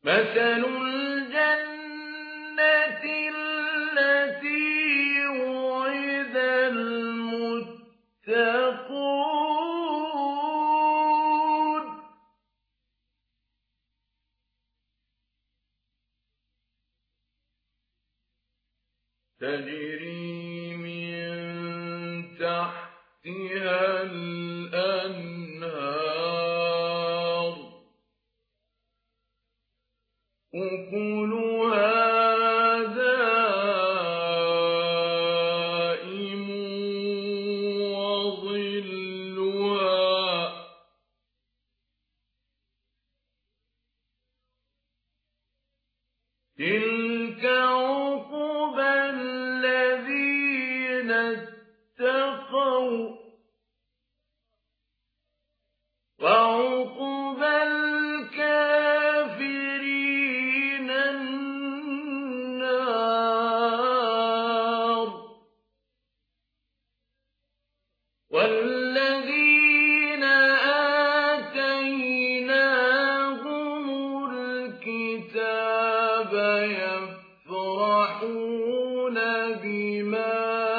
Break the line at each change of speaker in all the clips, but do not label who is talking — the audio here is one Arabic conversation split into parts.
مثل الجنة التي وعد المتقون تجري من تحتها الأنهار أكلها دائم وظلها تلك عقبى الذين اتقوا وعقبى الكافرين النار والذين آتيناهم الكتاب يفرحون بما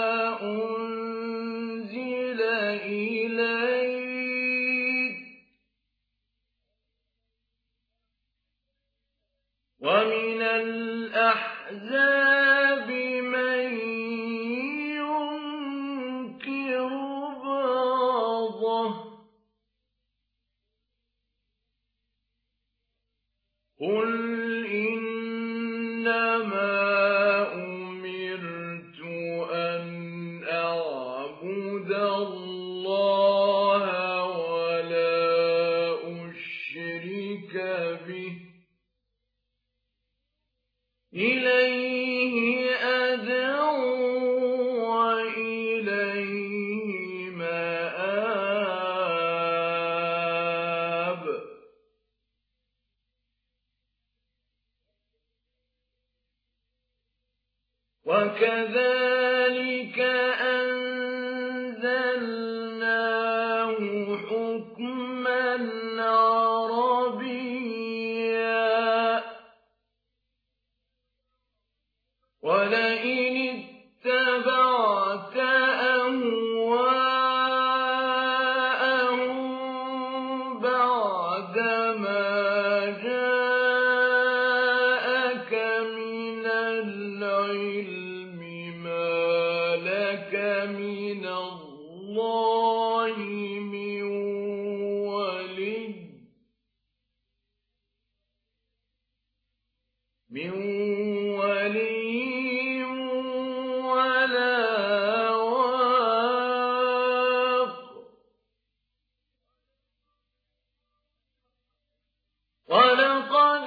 أنزل إليك ومن الأحزاب من ينكر بعضه قل إنما أمرت أن أعبد الله ولا أشرك به إليه أدعو وإليه مآب وكذلك أنزلناه حكما عربيا ولئن اتبعت أهواءهم بعدما جاءك من العلم ما لك من الله من ولي ولا واق ولقد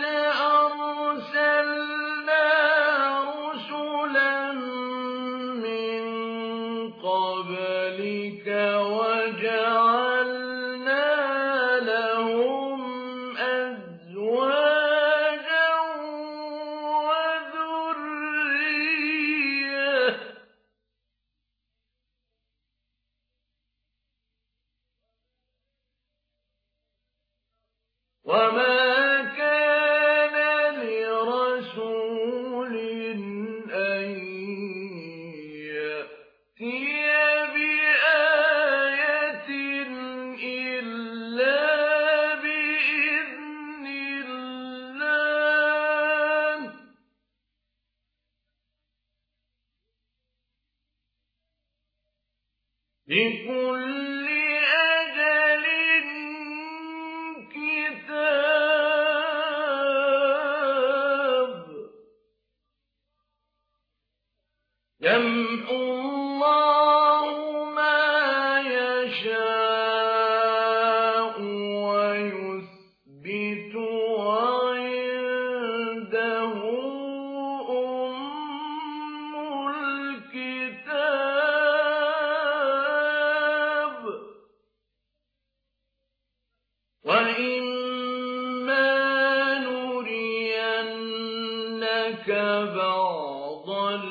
أرسلنا رسلا من قبلك وجعلنا لهم أزواجا وذرية وما كان لرسول أن يأتي بآية إلا بإذن الله لكل أجل كتاب يمحو الله ما يشاء ويثبت وعنده أم الكتاب وإما نرينك بعض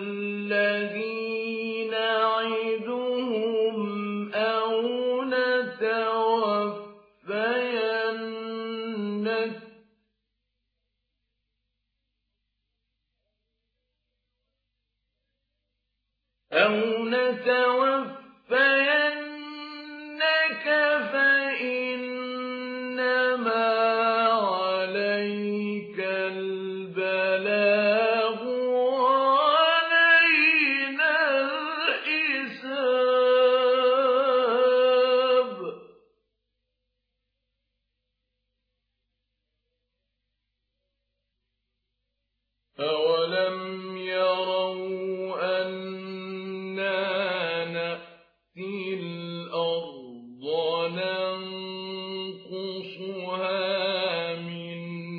الذي نعدهم أو نتوفينك أو نتوفينك فإنما عليك البلاغ وعلينا الحساب. أولم يروا أنا نأتي الأرض ننقصها من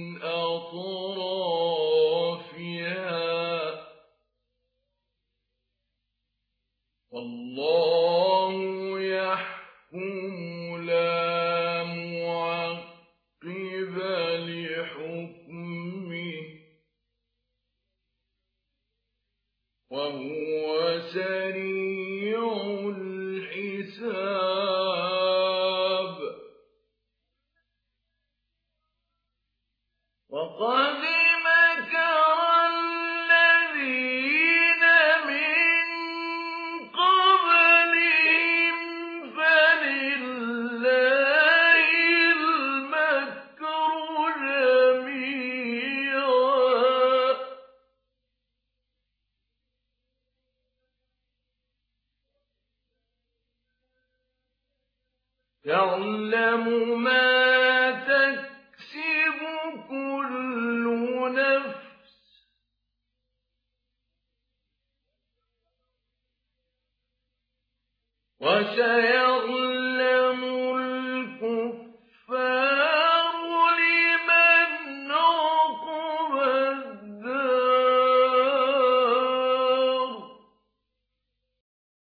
أطرافها والله يحكم لا معقب لحكمه وهو سريع الحساب. وقد مكر الذين من قبلهم فلله المكر جميعا يعلم ما تكسب كل نفس وسيعلم